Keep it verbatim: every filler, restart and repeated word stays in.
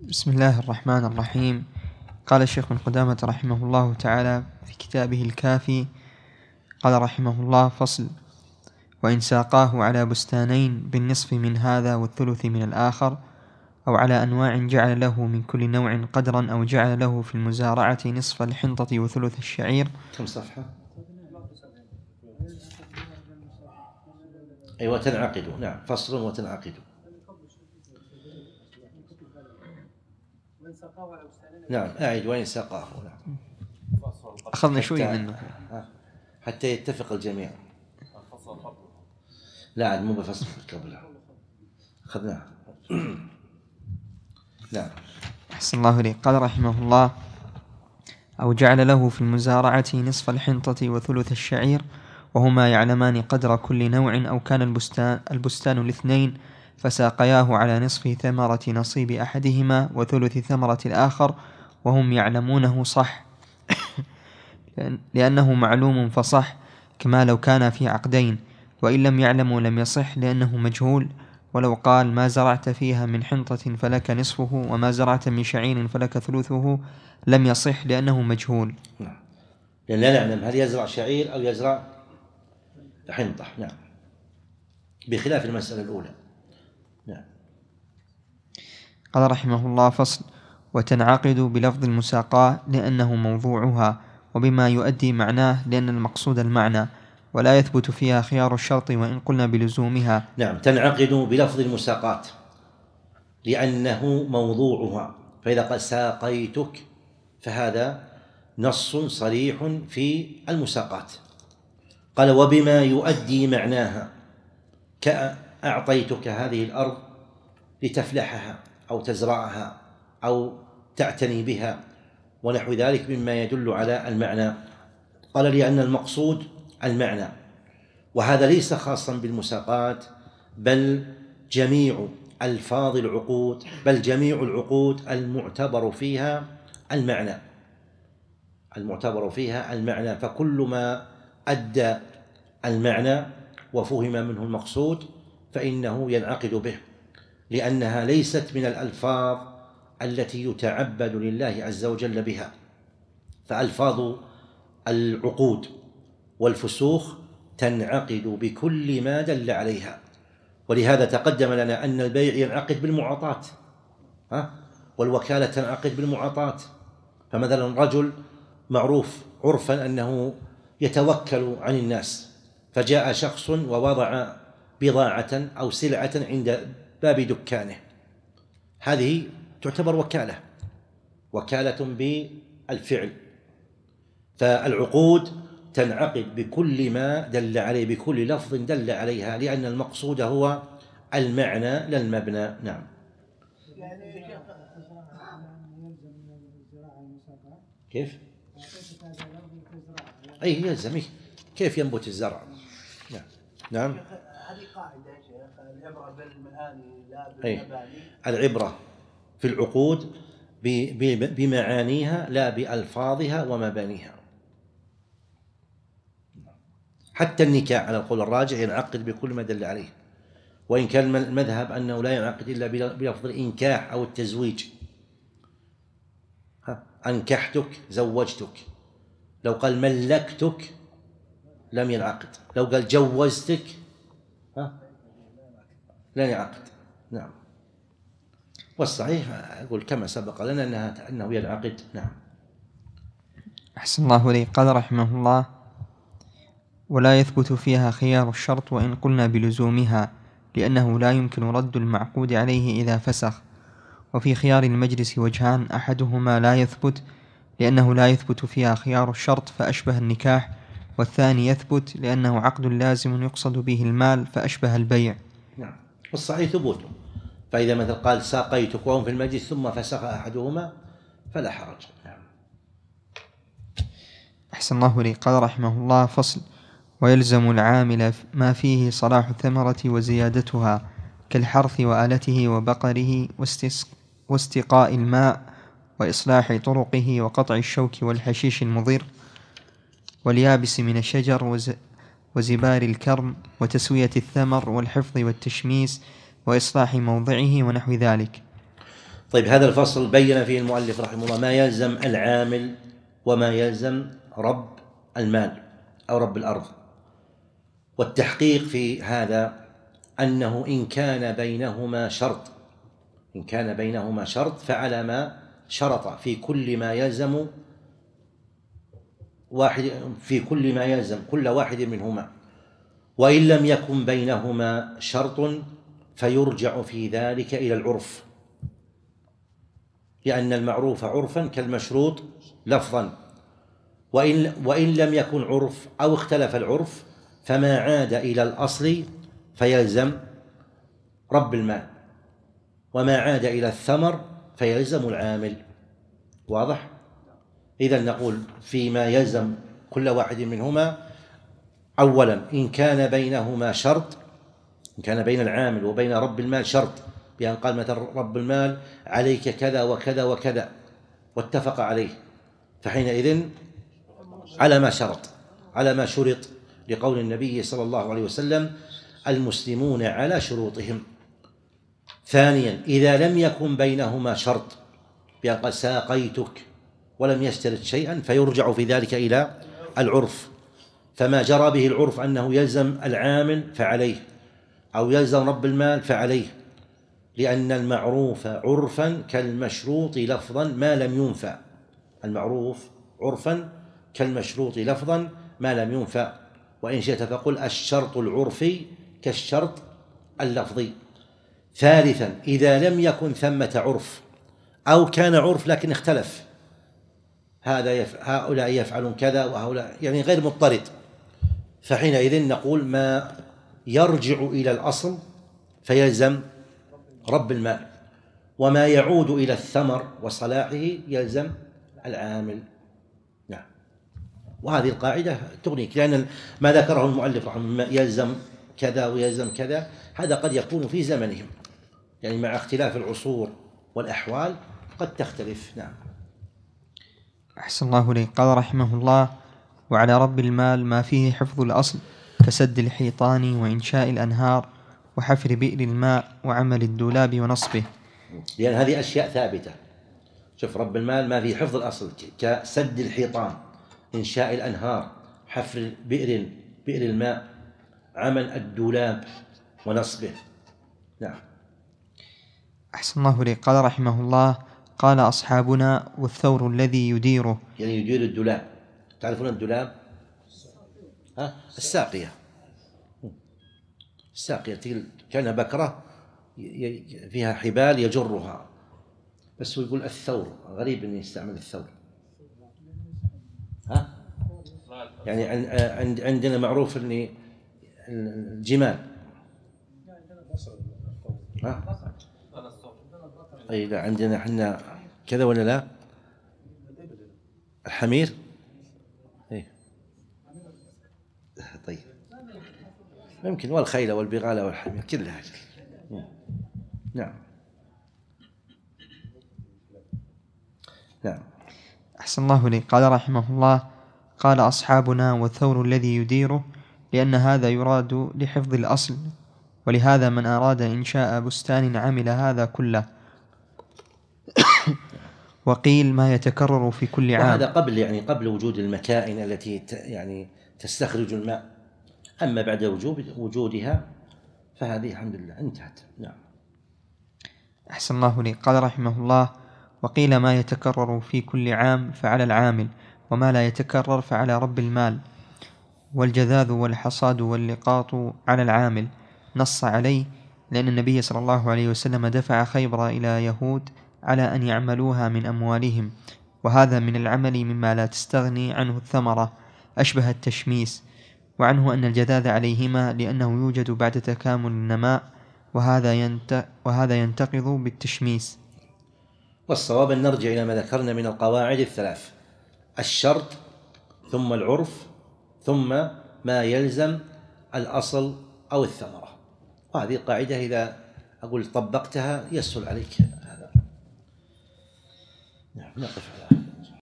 بسم الله الرحمن الرحيم. قال الشيخ بن قدامة رحمه الله تعالى في كتابه الكافي، قال رحمه الله: فصل: وإن ساقاه على بستانين بالنصف من هذا والثلث من الآخر، أو على أنواع جعل له من كل نوع قدرا، أو جعل له في المزارعة نصف الحنطة وثلث الشعير. كم صفحة؟ أي وتنعقد. نعم، فصل وتنعقد. نعم، أعد. وإن ساقاه. نعم، أخذنا شوي منه حتى يتفق الجميع. لا عاد مو بفصل قبلها أخذناه. نعم. أحسن الله إليك. قال رحمه الله: أو جعل له في المزارعة نصف الحنطة وثلث الشعير، وهما يعلمان قدر كل نوع، أو كان البستان, البستان الاثنين فساقياه على نصف ثمرة نصيب أحدهما وثلث ثمرة الآخر، وهم يعلمونه صح لأنه معلوم فصح، كما لو كان في عقدين، وإن لم يعلموا لم يصح لأنه مجهول. ولو قال: ما زرعت فيها من حنطة فلك نصفه، وما زرعت من شعير فلك ثلثه، لم يصح لأنه مجهول. نعم، لأن لا نعلم هل يزرع شعير أو يزرع حنطة. نعم، بخلاف المسألة الأولى. نعم. قال رحمه الله: فصل: وتنعقد بلفظ المساقاة لأنه موضوعها، وبما يؤدي معناه لأن المقصود المعنى، ولا يثبت فيها خيار الشرط وإن قلنا بلزومها. نعم، تنعقد بلفظ المساقاة لأنه موضوعها. فإذا قال ساقيتك فهذا نص صريح في المساقات. قال: وبما يؤدي معناها، كأعطيتك هذه الأرض لتفلحها أو تزرعها أو تعتني بها ونحو ذلك مما يدل على المعنى. قال: لأن المقصود المعنى. وهذا ليس خاصا بالمساقات، بل جميع ألفاظ العقود، بل جميع العقود المعتبر فيها المعنى المعتبر فيها المعنى فكل ما أدى المعنى وفهم منه المقصود فإنه ينعقد به، لأنها ليست من الألفاظ التي يتعبد لله عز وجل بها. فألفاظ العقود والفسوخ تنعقد بكل ما دل عليها. ولهذا تقدم لنا أن البيع ينعقد بالمعاطاة، ها؟ والوكالة تنعقد بالمعاطاة. فمثلا رجل معروف عرفا أنه يتوكل عن الناس، فجاء شخص ووضع بضاعة أو سلعة عند باب دكانه، هذه تعتبر وكالة وكالة بالفعل. فالعقود تنعقد بكل ما دل عليه، بكل لفظ دل عليها، لأن المقصود هو المعنى لا المبنى. نعم. كيف؟ أي يلزم. كيف ينبت الزرع؟ نعم. نعم. هذه قاعدة يا شيخ، العبرة بالمعاني لا بالمباني. العبرة في العقود بمعانيها لا بألفاظها ومبانيها. حتى النكاح على القول الراجح ينعقد بكل ما دل عليه، وإن كان المذهب أنه لا ينعقد إلا بلفظ الإنكاح أو التزويج. أنكحتك، زوجتك. لو قال ملكتك لم ينعقد، لو قال جوزتك ها لن ينعقد. نعم. والصحيح أقول كما سبق لنا أنها أنه ينعقد. نعم. أحسن الله إليك. قال رحمه الله: ولا يثبت فيها خيار الشرط وإن قلنا بلزومها، لأنه لا يمكن رد المعقود عليه إذا فسخ. وفي خيار المجلس وجهان: أحدهما لا يثبت لأنه لا يثبت فيها خيار الشرط فأشبه النكاح، والثاني يثبت لأنه عقد لازم يقصد به المال فأشبه البيع. نعم. والصحيح ثبوته. فإذا مثل قال ساقيتك وهم في المجلس ثم فسخ أحدهما فلا حرج. نعم. أحسن الله إليك. قال رحمه الله: فصل: ويلزم العامل ما فيه صلاح الثمرة وزيادتها، كالحرث وآلته وبقره واستقاء الماء وإصلاح طرقه وقطع الشوك والحشيش المضر واليابس من الشجر وزبار الكرم وتسوية الثمر والحفظ والتشميس وإصلاح موضعه ونحو ذلك. طيب هذا الفصل بين فيه المؤلف رحمه الله ما يلزم العامل وما يلزم رب المال أو رب الأرض. والتحقيق في هذا أنه إن كان بينهما شرط إن كان بينهما شرط فعلى ما شرط في كل ما يلزم واحد في كل ما يلزم كل واحد منهما، وإن لم يكن بينهما شرط فيرجع في ذلك إلى العرف، لأن المعروف عرفا كالمشروط لفظا، وإن, وإن لم يكن عرف أو اختلف العرف فما عاد إلى الأصل فيلزم رب المال، وما عاد إلى الثمر فيلزم العامل. واضح؟ إذن نقول فيما يلزم كل واحد منهما أولا إن كان بينهما شرط، إن كان بين العامل وبين رب المال شرط، بأن قال مثلا رب المال عليك كذا وكذا وكذا واتفق عليه، فحينئذ على ما شرط على ما شرط، لقول النبي صلى الله عليه وسلم المسلمون على شروطهم. ثانيا إذا لم يكن بينهما شرط، بأن قال ساقيتك ولم يشترط شيئا فيرجع في ذلك إلى العرف، فما جرى به العرف أنه يلزم العامل فعليه أو يلزم رب المال فعليه، لأن المعروف عرفا كالمشروط لفظا ما لم ينفى. المعروف عرفا كالمشروط لفظا ما لم ينفى، وإن شئت فقل الشرط العرفي كالشرط اللفظي. ثالثا إذا لم يكن ثمة عرف أو كان عرف لكن اختلف، هذا يف... هؤلاء يفعلون كذا وهؤلاء يعني غير مضطرد، فحينئذ نقول ما يرجع إلى الأصل فيلزم رب المال، وما يعود إلى الثمر وصلاحه يلزم العامل. نعم. وهذه القاعدة تغنيك، لأن ما ذكره المؤلف رحمه الله يلزم كذا ويلزم كذا هذا قد يكون في زمنهم، يعني مع اختلاف العصور والأحوال قد تختلف. نعم. أحسن الله إليك. قال رحمه الله: وعلى رب المال ما فيه حفظ الأصل كسد الحيطان وإنشاء الأنهار وحفر بئر الماء وعمل الدولاب ونصبه، لأن هذه أشياء ثابتة. شوف رب المال ما فيه حفظ الأصل كسد الحيطان، إنشاء الأنهار، حفر بئر بئر الماء، عمل الدولاب ونصبه. نعم. أحسن الله إليك. قال رحمه الله: قال أصحابنا والثور الذي يديره، يعني يدير الدولاب. تعرفون الدولاب؟ ها؟ الساقية. الساقية كان بكرة فيها حبال يجرها، بس هو يقول الثور، غريب أن يستعمل الثور. ها؟ يعني عندنا معروف أن الجمال. ها؟ أي لا، عندنا احنا كذا ولا لا؟ الحمير. إيه. طيب ممكن، والخيل والبغال والحمير كلها. نعم. نعم. أحسن الله إليك. قال رحمه الله: قال أصحابنا والثور الذي يديره، لأن هذا يراد لحفظ الأصل، ولهذا من أراد إنشاء بستان عمل هذا كله. وقيل ما يتكرر في كل عام. وهذا قبل يعني قبل وجود المكائن التي يعني تستخرج الماء، أما بعد وجود وجودها فهذه الحمد لله انتهت. نعم. أحسن الله إليك. قال رحمه الله: وقيل ما يتكرر في كل عام فعلى العامل، وما لا يتكرر فعلى رب المال، والجذاذ والحصاد واللقاط على العامل. نص عليه لأن النبي صلى الله عليه وسلم دفع خيبر إلى يهود على أن يعملوها من أموالهم، وهذا من العمل مما لا تستغني عنه الثمرة، أشبه التشميس. وعنه أن الجذاذ عليهما لأنه يوجد بعد تكامل النماء، وهذا ينت وهذا ينتقض بالتشميس. والصواب أن نرجع إلى ما ذكرنا من القواعد الثلاث: الشرط ثم العرف ثم ما يلزم الأصل أو الثمرة. وهذه القاعدة إذا أقول طبقتها يسهل عليك هذا. نعم. نقف على